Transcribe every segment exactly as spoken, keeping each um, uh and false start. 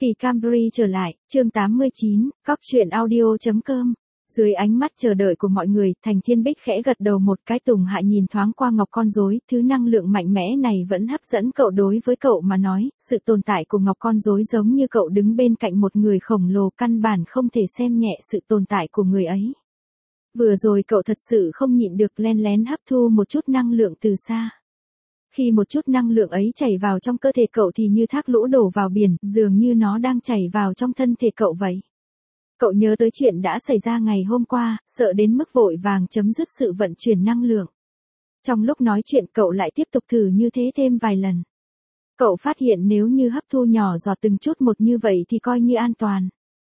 Kỳ Camry trở lại, chương tám mươi chín, cóc truyện audio chấm com. Dưới ánh mắt chờ đợi của mọi người, Thành Thiên Bích khẽ gật đầu một cái. Tùng Hạ nhìn thoáng qua ngọc con rối, thứ năng lượng mạnh mẽ này vẫn hấp dẫn cậu. Đối với cậu mà nói, sự tồn tại của ngọc con rối giống như cậu đứng bên cạnh một người khổng lồ, căn bản không thể xem nhẹ sự tồn tại của người ấy. Vừa rồi cậu thật sự không nhịn được len lén hấp thu một chút năng lượng từ xa. Khi một chút năng lượng ấy chảy vào trong cơ thể cậu thì như thác lũ đổ vào biển, dường như nó đang chảy vào trong thân thể cậu vậy. Cậu nhớ tới chuyện đã xảy ra ngày hôm qua, sợ đến mức vội vàng chấm dứt sự vận chuyển năng lượng. Trong lúc nói chuyện cậu lại tiếp tục thử như thế thêm vài lần. Cậu phát hiện nếu như hấp thu nhỏ giọt từng chút một như vậy thì coi như an toàn.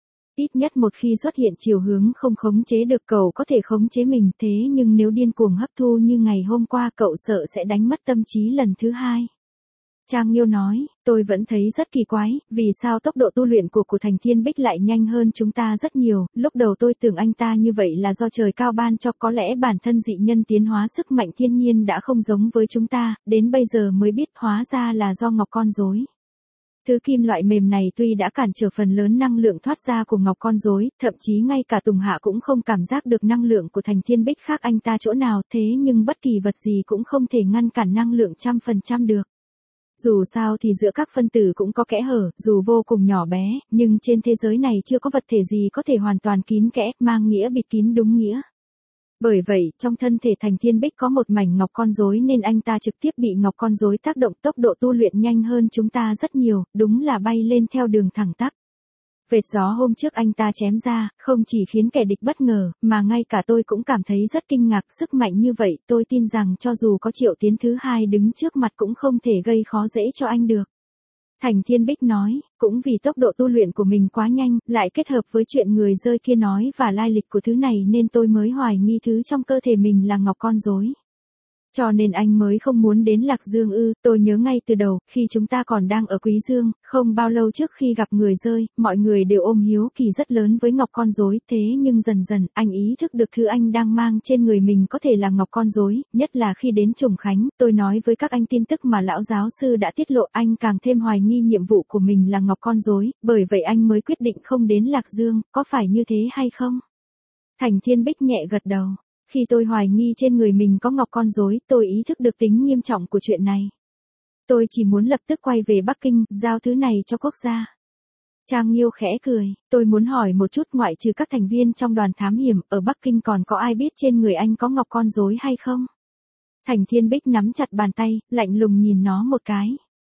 Ít nhất một khi xuất hiện chiều hướng không khống chế được cậu có thể khống chế mình, thế nhưng nếu điên cuồng hấp thu như ngày hôm qua cậu sợ sẽ đánh mất tâm trí lần thứ hai. Trang Nghiêu nói, tôi vẫn thấy rất kỳ quái, vì sao tốc độ tu luyện của của Thành Thiên Bích lại nhanh hơn chúng ta rất nhiều. Lúc đầu tôi tưởng anh ta như vậy là do trời cao ban cho, có lẽ bản thân dị nhân tiến hóa sức mạnh thiên nhiên đã không giống với chúng ta, đến bây giờ mới biết hóa ra là do ngọc con rối. Thứ kim loại mềm này tuy đã cản trở phần lớn năng lượng thoát ra của ngọc con rối, thậm chí ngay cả Tùng Hạ cũng không cảm giác được năng lượng của Thành Thiên Bích khác anh ta chỗ nào, thế nhưng bất kỳ vật gì cũng không thể ngăn cản năng lượng trăm phần trăm được. Dù sao thì giữa các phân tử cũng có kẽ hở, dù vô cùng nhỏ bé, nhưng trên thế giới này chưa có vật thể gì có thể hoàn toàn kín kẽ, mang nghĩa bịt kín đúng nghĩa. Bởi vậy, trong thân thể Thành Thiên Bích có một mảnh ngọc con rối nên anh ta trực tiếp bị ngọc con rối tác động, tốc độ tu luyện nhanh hơn chúng ta rất nhiều, đúng là bay lên theo đường thẳng tắp. Vệt gió hôm trước anh ta chém ra, không chỉ khiến kẻ địch bất ngờ, mà ngay cả tôi cũng cảm thấy rất kinh ngạc. Sức mạnh như vậy, tôi tin rằng cho dù có Triệu Tiến thứ hai đứng trước mặt cũng không thể gây khó dễ cho anh được. Thành Thiên Bích nói, cũng vì tốc độ tu luyện của mình quá nhanh, lại kết hợp với chuyện người rơi kia nói và lai lịch của thứ này nên tôi mới hoài nghi thứ trong cơ thể mình là ngọc con rối. Cho nên anh mới không muốn đến Lạc Dương ư? Tôi nhớ ngay từ đầu, khi chúng ta còn đang ở Quý Dương, không bao lâu trước khi gặp người rơi, mọi người đều ôm hiếu kỳ rất lớn với ngọc con rối, thế nhưng dần dần, anh ý thức được thứ anh đang mang trên người mình có thể là ngọc con rối, nhất là khi đến Trùng Khánh, tôi nói với các anh tin tức mà lão giáo sư đã tiết lộ, anh càng thêm hoài nghi nhiệm vụ của mình là ngọc con rối, bởi vậy anh mới quyết định không đến Lạc Dương, có phải như thế hay không? Thành Thiên Bích nhẹ gật đầu. Khi tôi hoài nghi trên người mình có ngọc con rối, tôi ý thức được tính nghiêm trọng của chuyện này. Tôi chỉ muốn lập tức quay về Bắc Kinh, giao thứ này cho quốc gia. Trang Nghiêu khẽ cười, tôi muốn hỏi một chút, ngoại trừ các thành viên trong đoàn thám hiểm, ở Bắc Kinh còn có ai biết trên người anh có ngọc con rối hay không? Thành Thiên Bích nắm chặt bàn tay, lạnh lùng nhìn nó một cái.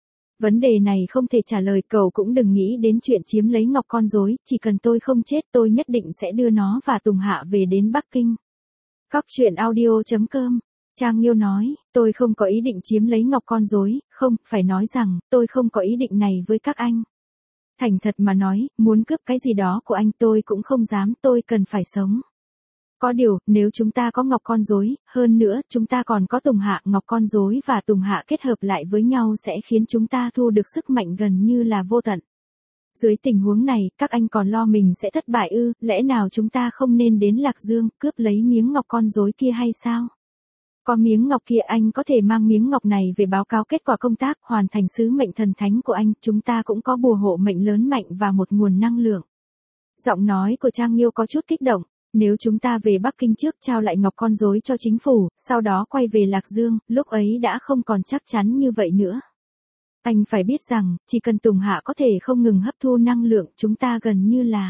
Vấn đề này không thể trả lời, cậu cũng đừng nghĩ đến chuyện chiếm lấy ngọc con rối, chỉ cần tôi không chết tôi nhất định sẽ đưa nó và Tùng Hạ về đến Bắc Kinh. Cóc truyện audio chấm com. Trang Nghiêu nói, tôi không có ý định chiếm lấy ngọc con rối, không, phải nói rằng, tôi không có ý định này với các anh. Thành thật mà nói, muốn cướp cái gì đó của anh tôi cũng không dám, tôi cần phải sống. Có điều, nếu chúng ta có ngọc con rối, hơn nữa, chúng ta còn có Tùng Hạ, ngọc con rối và Tùng Hạ kết hợp lại với nhau sẽ khiến chúng ta thu được sức mạnh gần như là vô tận. Dưới tình huống này, các anh còn lo mình sẽ thất bại ư? Lẽ nào chúng ta không nên đến Lạc Dương, cướp lấy miếng ngọc con rối kia hay sao? Có miếng ngọc kia anh có thể mang miếng ngọc này về báo cáo kết quả công tác, hoàn thành sứ mệnh thần thánh của anh, chúng ta cũng có bùa hộ mệnh lớn mạnh và một nguồn năng lượng. Giọng nói của Trang Nghiêu có chút kích động, nếu chúng ta về Bắc Kinh trước trao lại ngọc con rối cho chính phủ, sau đó quay về Lạc Dương, lúc ấy đã không còn chắc chắn như vậy nữa. Anh phải biết rằng, chỉ cần Tùng Hạ có thể không ngừng hấp thu năng lượng, chúng ta gần như là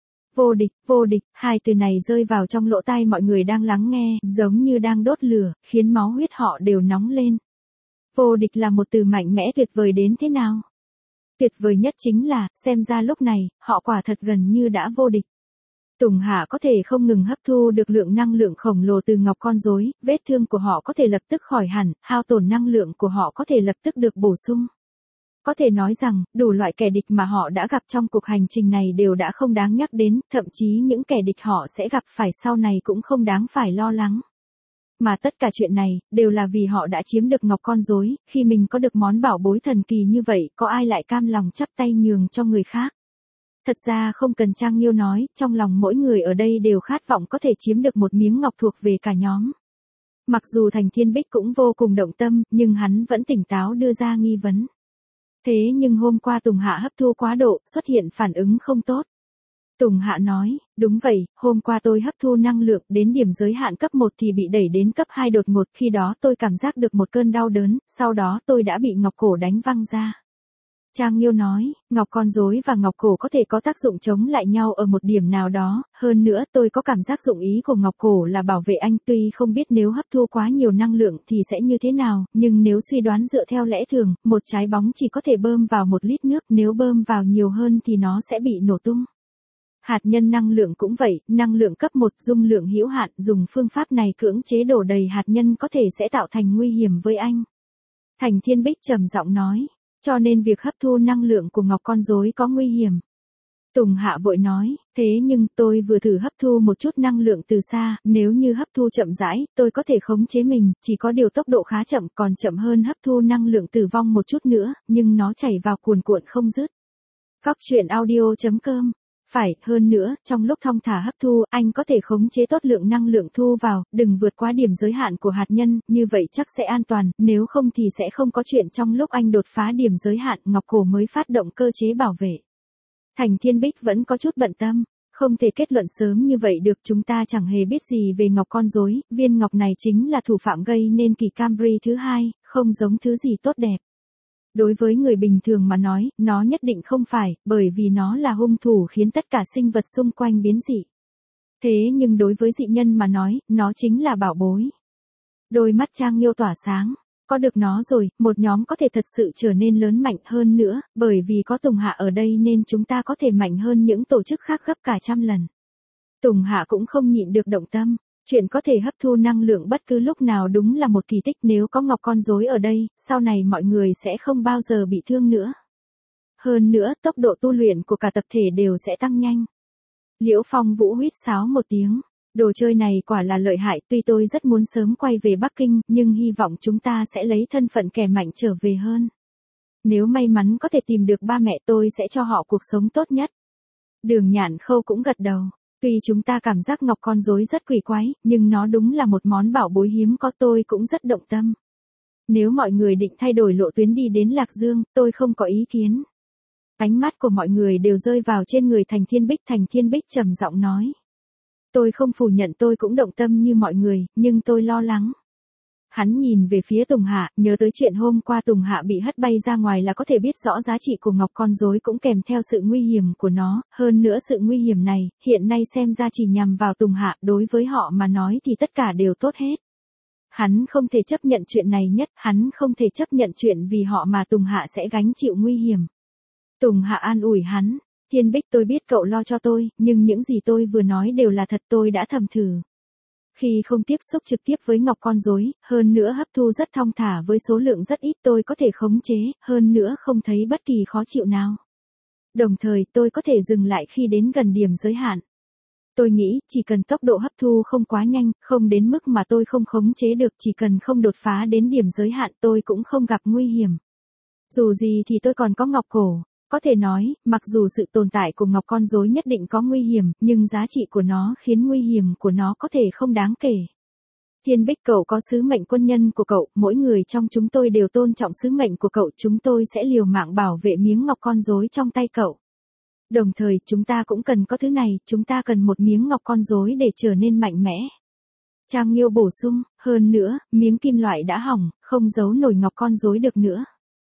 vô địch, vô địch. Hai từ này rơi vào trong lỗ tai mọi người đang lắng nghe, giống như đang đốt lửa, khiến máu huyết họ đều nóng lên. Vô địch là một từ mạnh mẽ tuyệt vời đến thế nào? Tuyệt vời nhất chính là, xem ra lúc này, họ quả thật gần như đã vô địch. Tùng Hạ có thể không ngừng hấp thu được lượng năng lượng khổng lồ từ ngọc con rối, vết thương của họ có thể lập tức khỏi hẳn, hao tổn năng lượng của họ có thể lập tức được bổ sung. Có thể nói rằng, đủ loại kẻ địch mà họ đã gặp trong cuộc hành trình này đều đã không đáng nhắc đến, thậm chí những kẻ địch họ sẽ gặp phải sau này cũng không đáng phải lo lắng. Mà tất cả chuyện này, đều là vì họ đã chiếm được ngọc con rối, khi mình có được món bảo bối thần kỳ như vậy, có ai lại cam lòng chắp tay nhường cho người khác? Thật ra không cần Trang Nghiêu nói, trong lòng mỗi người ở đây đều khát vọng có thể chiếm được một miếng ngọc thuộc về cả nhóm. Mặc dù Thành Thiên Bích cũng vô cùng động tâm, nhưng hắn vẫn tỉnh táo đưa ra nghi vấn. Thế nhưng hôm qua Tùng Hạ hấp thu quá độ, xuất hiện phản ứng không tốt. Tùng Hạ nói, đúng vậy, hôm qua tôi hấp thu năng lượng đến điểm giới hạn cấp một thì bị đẩy đến cấp hai đột ngột, khi đó tôi cảm giác được một cơn đau đớn, sau đó tôi đã bị ngọc cổ đánh văng ra. Trang Nghiêu nói, ngọc con rối và ngọc cổ có thể có tác dụng chống lại nhau ở một điểm nào đó, hơn nữa tôi có cảm giác dụng ý của ngọc cổ là bảo vệ anh, tuy không biết nếu hấp thu quá nhiều năng lượng thì sẽ như thế nào, nhưng nếu suy đoán dựa theo lẽ thường, một trái bóng chỉ có thể bơm vào một lít nước, nếu bơm vào nhiều hơn thì nó sẽ bị nổ tung. Hạt nhân năng lượng cũng vậy, năng lượng cấp một dung lượng hữu hạn, dùng phương pháp này cưỡng chế đổ đầy hạt nhân có thể sẽ tạo thành nguy hiểm với anh. Thành Thiên Bích trầm giọng nói, cho nên việc hấp thu năng lượng của ngọc con rối có nguy hiểm. Tùng Hạ vội nói, thế nhưng tôi vừa thử hấp thu một chút năng lượng từ xa, nếu như hấp thu chậm rãi, tôi có thể khống chế mình, chỉ có điều tốc độ khá chậm, còn chậm hơn hấp thu năng lượng tử vong một chút nữa, nhưng nó chảy vào cuồn cuộn không dứt. Góc truyện audio chấm com. Phải, hơn nữa, trong lúc thong thả hấp thu, anh có thể khống chế tốt lượng năng lượng thu vào, đừng vượt quá điểm giới hạn của hạt nhân, như vậy chắc sẽ an toàn, nếu không thì sẽ không có chuyện trong lúc anh đột phá điểm giới hạn, ngọc cổ mới phát động cơ chế bảo vệ. Thành Thiên Bích vẫn có chút bận tâm, không thể kết luận sớm như vậy được, chúng ta chẳng hề biết gì về ngọc con rối, viên ngọc này chính là thủ phạm gây nên kỳ Camry thứ hai, không giống thứ gì tốt đẹp. Đối với người bình thường mà nói, nó nhất định không phải, bởi vì nó là hung thủ khiến tất cả sinh vật xung quanh biến dị. Thế nhưng đối với dị nhân mà nói, nó chính là bảo bối. Đôi mắt Trang Nghiêu tỏa sáng, có được nó rồi, một nhóm có thể thật sự trở nên lớn mạnh hơn nữa, bởi vì có Tùng Hạ ở đây nên chúng ta có thể mạnh hơn những tổ chức khác gấp cả trăm lần. Tùng Hạ cũng không nhịn được động tâm. Chuyện có thể hấp thu năng lượng bất cứ lúc nào đúng là một kỳ tích, nếu có ngọc con rối ở đây, sau này mọi người sẽ không bao giờ bị thương nữa. Hơn nữa, tốc độ tu luyện của cả tập thể đều sẽ tăng nhanh. Liễu Phong Vũ huýt sáo một tiếng. Đồ chơi này quả là lợi hại, tuy tôi rất muốn sớm quay về Bắc Kinh, nhưng hy vọng chúng ta sẽ lấy thân phận kẻ mạnh trở về hơn. Nếu may mắn có thể tìm được ba mẹ tôi sẽ cho họ cuộc sống tốt nhất. Đường Nhạn Khâu cũng gật đầu. Tuy chúng ta cảm giác ngọc con rối rất quỷ quái, nhưng nó đúng là một món bảo bối hiếm có, tôi cũng rất động tâm. Nếu mọi người định thay đổi lộ tuyến đi đến Lạc Dương, tôi không có ý kiến. Ánh mắt của mọi người đều rơi vào trên người Thành Thiên Bích. Thành Thiên Bích trầm giọng nói. Tôi không phủ nhận tôi cũng động tâm như mọi người, nhưng tôi lo lắng. Hắn nhìn về phía Tùng Hạ, nhớ tới chuyện hôm qua Tùng Hạ bị hất bay ra ngoài là có thể biết rõ giá trị của ngọc con rối cũng kèm theo sự nguy hiểm của nó, hơn nữa sự nguy hiểm này, hiện nay xem ra chỉ nhằm vào Tùng Hạ, đối với họ mà nói thì tất cả đều tốt hết. Hắn không thể chấp nhận chuyện này nhất, hắn không thể chấp nhận chuyện vì họ mà Tùng Hạ sẽ gánh chịu nguy hiểm. Tùng Hạ an ủi hắn, Thiên Bích, tôi biết cậu lo cho tôi, nhưng những gì tôi vừa nói đều là thật, tôi đã thầm thử. Khi không tiếp xúc trực tiếp với ngọc con rối, hơn nữa hấp thu rất thong thả với số lượng rất ít, tôi có thể khống chế, hơn nữa không thấy bất kỳ khó chịu nào. Đồng thời tôi có thể dừng lại khi đến gần điểm giới hạn. Tôi nghĩ chỉ cần tốc độ hấp thu không quá nhanh, không đến mức mà tôi không khống chế được, chỉ cần không đột phá đến điểm giới hạn tôi cũng không gặp nguy hiểm. Dù gì thì tôi còn có ngọc cổ. Có thể nói, mặc dù sự tồn tại của ngọc con rối nhất định có nguy hiểm, nhưng giá trị của nó khiến nguy hiểm của nó có thể không đáng kể. Thiên Bích, cậu có sứ mệnh quân nhân của cậu, mỗi người trong chúng tôi đều tôn trọng sứ mệnh của cậu, chúng tôi sẽ liều mạng bảo vệ miếng ngọc con rối trong tay cậu. Đồng thời, chúng ta cũng cần có thứ này, chúng ta cần một miếng ngọc con rối để trở nên mạnh mẽ. Trang Nghiêu bổ sung, hơn nữa, miếng kim loại đã hỏng, không giấu nổi ngọc con rối được nữa.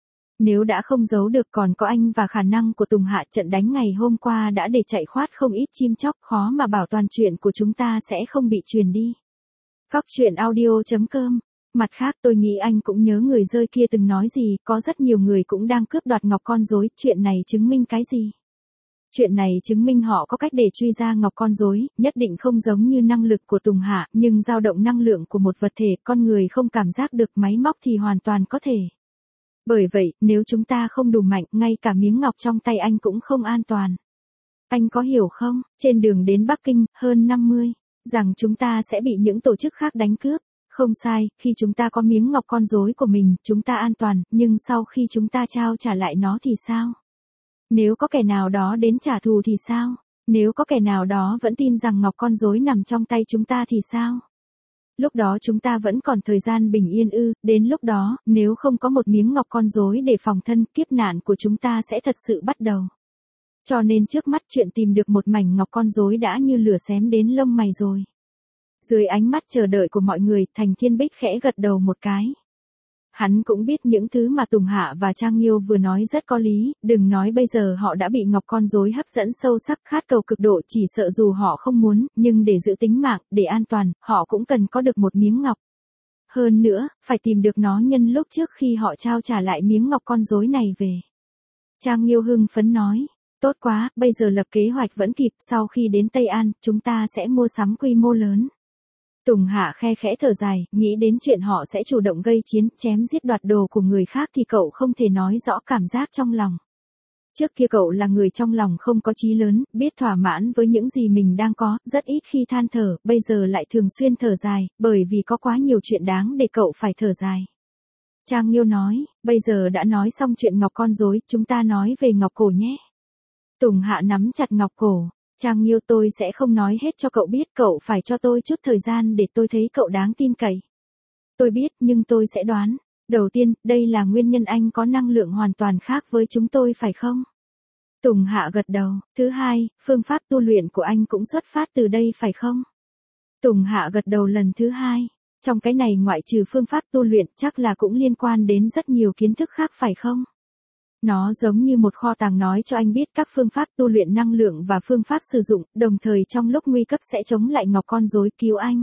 Nếu đã không giấu được còn có anh và khả năng của Tùng Hạ, trận đánh ngày hôm qua đã để chạy khoát không ít chim chóc, khó mà bảo toàn chuyện của chúng ta sẽ không bị truyền đi. Góc truyện audio chấm com. Mặt khác tôi nghĩ anh cũng nhớ người rơi kia từng nói gì, có rất nhiều người cũng đang cướp đoạt ngọc con rối, chuyện này chứng minh cái gì? Chuyện này chứng minh họ có cách để truy ra ngọc con rối, nhất định không giống như năng lực của Tùng Hạ, nhưng dao động năng lượng của một vật thể, con người không cảm giác được, máy móc thì hoàn toàn có thể. Bởi vậy, nếu chúng ta không đủ mạnh, ngay cả miếng ngọc trong tay anh cũng không an toàn. Anh có hiểu không, trên đường đến Bắc Kinh, hơn năm mươi, rằng chúng ta sẽ bị những tổ chức khác đánh cướp. Không sai, khi chúng ta có miếng ngọc con rối của mình, chúng ta an toàn, nhưng sau khi chúng ta trao trả lại nó thì sao? Nếu có kẻ nào đó đến trả thù thì sao? Nếu có kẻ nào đó vẫn tin rằng ngọc con rối nằm trong tay chúng ta thì sao? Lúc đó chúng ta vẫn còn thời gian bình yên ư, đến lúc đó, nếu không có một miếng ngọc con rối để phòng thân, kiếp nạn của chúng ta sẽ thật sự bắt đầu. Cho nên trước mắt chuyện tìm được một mảnh ngọc con rối đã như lửa xém đến lông mày rồi. Dưới ánh mắt chờ đợi của mọi người, Thành Thiên Bích khẽ gật đầu một cái. Hắn cũng biết những thứ mà Tùng Hạ và Trang Nghiêu vừa nói rất có lý, đừng nói bây giờ họ đã bị ngọc con rối hấp dẫn sâu sắc khát cầu cực độ, chỉ sợ dù họ không muốn, nhưng để giữ tính mạng, để an toàn, họ cũng cần có được một miếng ngọc. Hơn nữa, phải tìm được nó nhân lúc trước khi họ trao trả lại miếng ngọc con rối này về. Trang Nghiêu hưng phấn nói, tốt quá, bây giờ lập kế hoạch vẫn kịp, sau khi đến Tây An, chúng ta sẽ mua sắm quy mô lớn. Tùng Hạ khe khẽ thở dài, nghĩ đến chuyện họ sẽ chủ động gây chiến, chém giết đoạt đồ của người khác thì cậu không thể nói rõ cảm giác trong lòng. Trước kia cậu là người trong lòng không có chí lớn, biết thỏa mãn với những gì mình đang có, rất ít khi than thở, bây giờ lại thường xuyên thở dài, bởi vì có quá nhiều chuyện đáng để cậu phải thở dài. Trang Nghiêu nói, bây giờ đã nói xong chuyện ngọc con rối, chúng ta nói về ngọc cổ nhé. Tùng Hạ nắm chặt ngọc cổ. Trang Nghiêu, tôi sẽ không nói hết cho cậu biết, cậu phải cho tôi chút thời gian để tôi thấy cậu đáng tin cậy. Tôi biết, nhưng tôi sẽ đoán. Đầu tiên, đây là nguyên nhân anh có năng lượng hoàn toàn khác với chúng tôi phải không? Tùng Hạ gật đầu. Thứ hai, phương pháp tu luyện của anh cũng xuất phát từ đây phải không? Tùng Hạ gật đầu lần thứ hai. Trong cái này ngoại trừ phương pháp tu luyện chắc là cũng liên quan đến rất nhiều kiến thức khác phải không? Nó giống như một kho tàng nói cho anh biết các phương pháp tu luyện năng lượng và phương pháp sử dụng, đồng thời trong lúc nguy cấp sẽ chống lại ngọc con rối cứu anh.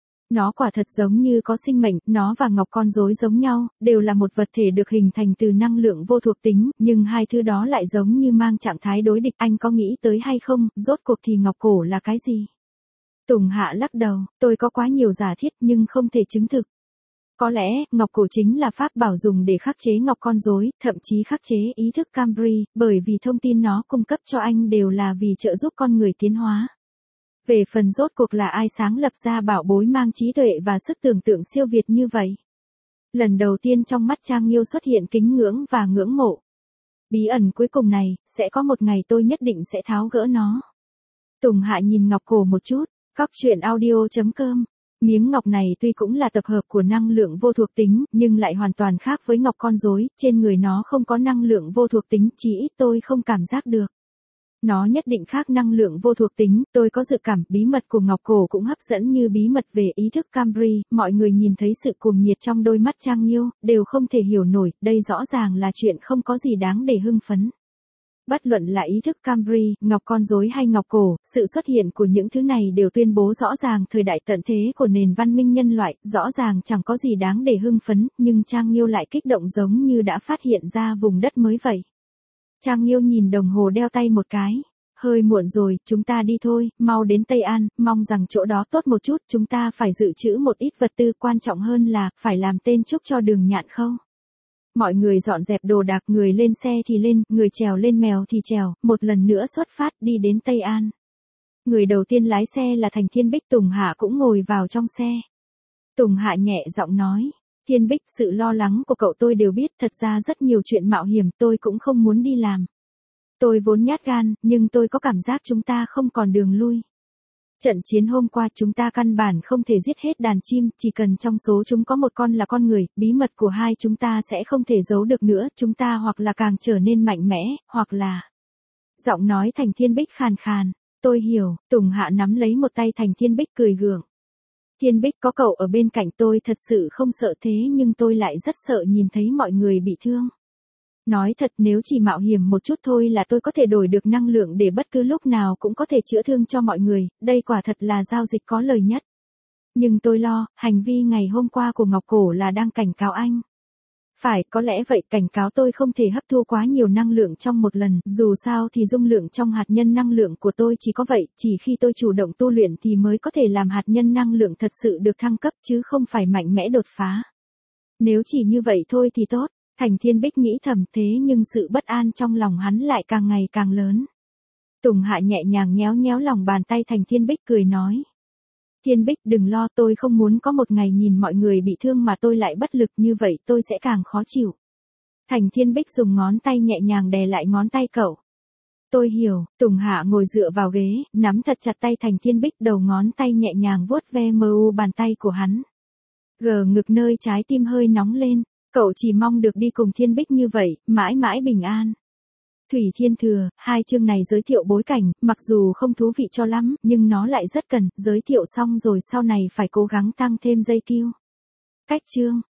Nó quả thật giống như có sinh mệnh, nó và ngọc con rối giống nhau, đều là một vật thể được hình thành từ năng lượng vô thuộc tính, nhưng hai thứ đó lại giống như mang trạng thái đối địch. Anh có nghĩ tới hay không, rốt cuộc thì ngọc cổ là cái gì? Tùng Hạ lắc đầu, tôi có quá nhiều giả thiết nhưng không thể chứng thực. Có lẽ, ngọc cổ chính là pháp bảo dùng để khắc chế ngọc con rối, thậm chí khắc chế ý thức Cambri, bởi vì thông tin nó cung cấp cho anh đều là vì trợ giúp con người tiến hóa. Về phần rốt cuộc là ai sáng lập ra bảo bối mang trí tuệ và sức tưởng tượng siêu việt như vậy? Lần đầu tiên trong mắt Trang Nghiêu xuất hiện kính ngưỡng và ngưỡng mộ. Bí ẩn cuối cùng này, sẽ có một ngày tôi nhất định sẽ tháo gỡ nó. Tùng Hạ nhìn ngọc cổ một chút, Cóc truyện audio chấm com. Miếng ngọc này tuy cũng là tập hợp của năng lượng vô thuộc tính, nhưng lại hoàn toàn khác với ngọc con rối, trên người nó không có năng lượng vô thuộc tính, chỉ ít tôi không cảm giác được. Nó nhất định khác năng lượng vô thuộc tính, tôi có dự cảm, bí mật của ngọc cổ cũng hấp dẫn như bí mật về ý thức Cambri, mọi người nhìn thấy sự cuồng nhiệt trong đôi mắt Trang Nghiêu, đều không thể hiểu nổi, đây rõ ràng là chuyện không có gì đáng để hưng phấn. Bất luận là ý thức Cambri, ngọc con rối hay ngọc cổ, sự xuất hiện của những thứ này đều tuyên bố rõ ràng thời đại tận thế của nền văn minh nhân loại, rõ ràng chẳng có gì đáng để hưng phấn, nhưng Trang Nghiêu lại kích động giống như đã phát hiện ra vùng đất mới vậy. Trang Nghiêu nhìn đồng hồ đeo tay một cái. Hơi muộn rồi, chúng ta đi thôi, mau đến Tây An, mong rằng chỗ đó tốt một chút, chúng ta phải dự trữ một ít vật tư, quan trọng hơn là, phải làm tên chúc cho đường nhạn khâu. Mọi người dọn dẹp đồ đạc, người lên xe thì lên, người trèo lên mèo thì trèo, một lần nữa xuất phát đi đến Tây An. Người đầu tiên lái xe là Thành Thiên Bích, Tùng Hạ cũng ngồi vào trong xe. Tùng Hạ nhẹ giọng nói, Thiên Bích, sự lo lắng của cậu tôi đều biết, thật ra rất nhiều chuyện mạo hiểm tôi cũng không muốn đi làm. Tôi vốn nhát gan, nhưng tôi có cảm giác chúng ta không còn đường lui. Trận chiến hôm qua chúng ta căn bản không thể giết hết đàn chim, chỉ cần trong số chúng có một con là con người, bí mật của hai chúng ta sẽ không thể giấu được nữa, chúng ta hoặc là càng trở nên mạnh mẽ, hoặc là... Giọng nói Thành Thiên Bích khàn khàn, tôi hiểu, Tùng Hạ nắm lấy một tay Thành Thiên Bích cười gượng. Thiên Bích, có cậu ở bên cạnh tôi thật sự không sợ, thế nhưng tôi lại rất sợ nhìn thấy mọi người bị thương. Nói thật, nếu chỉ mạo hiểm một chút thôi là tôi có thể đổi được năng lượng để bất cứ lúc nào cũng có thể chữa thương cho mọi người, đây quả thật là giao dịch có lời nhất. Nhưng tôi lo, hành vi ngày hôm qua của Ngọc Cổ là đang cảnh cáo anh. Phải, có lẽ vậy, cảnh cáo tôi không thể hấp thu quá nhiều năng lượng trong một lần, dù sao thì dung lượng trong hạt nhân năng lượng của tôi chỉ có vậy, chỉ khi tôi chủ động tu luyện thì mới có thể làm hạt nhân năng lượng thật sự được thăng cấp chứ không phải mạnh mẽ đột phá. Nếu chỉ như vậy thôi thì tốt. Thành Thiên Bích nghĩ thầm, thế nhưng sự bất an trong lòng hắn lại càng ngày càng lớn. Tùng Hạ nhẹ nhàng nhéo nhéo lòng bàn tay Thành Thiên Bích cười nói. Thiên Bích, đừng lo, tôi không muốn có một ngày nhìn mọi người bị thương mà tôi lại bất lực, như vậy tôi sẽ càng khó chịu. Thành Thiên Bích dùng ngón tay nhẹ nhàng đè lại ngón tay cậu. Tôi hiểu, Tùng Hạ ngồi dựa vào ghế, nắm thật chặt tay Thành Thiên Bích, đầu ngón tay nhẹ nhàng vuốt ve mờ u bàn tay của hắn. Gờ ngực nơi trái tim hơi nóng lên, cậu chỉ mong được đi cùng Thiên Bích như vậy, mãi mãi bình an. Thủy Thiên Thừa, hai chương này giới thiệu bối cảnh, mặc dù không thú vị cho lắm, nhưng nó lại rất cần, giới thiệu xong rồi sau này phải cố gắng tăng thêm dây kiu. Cách chương.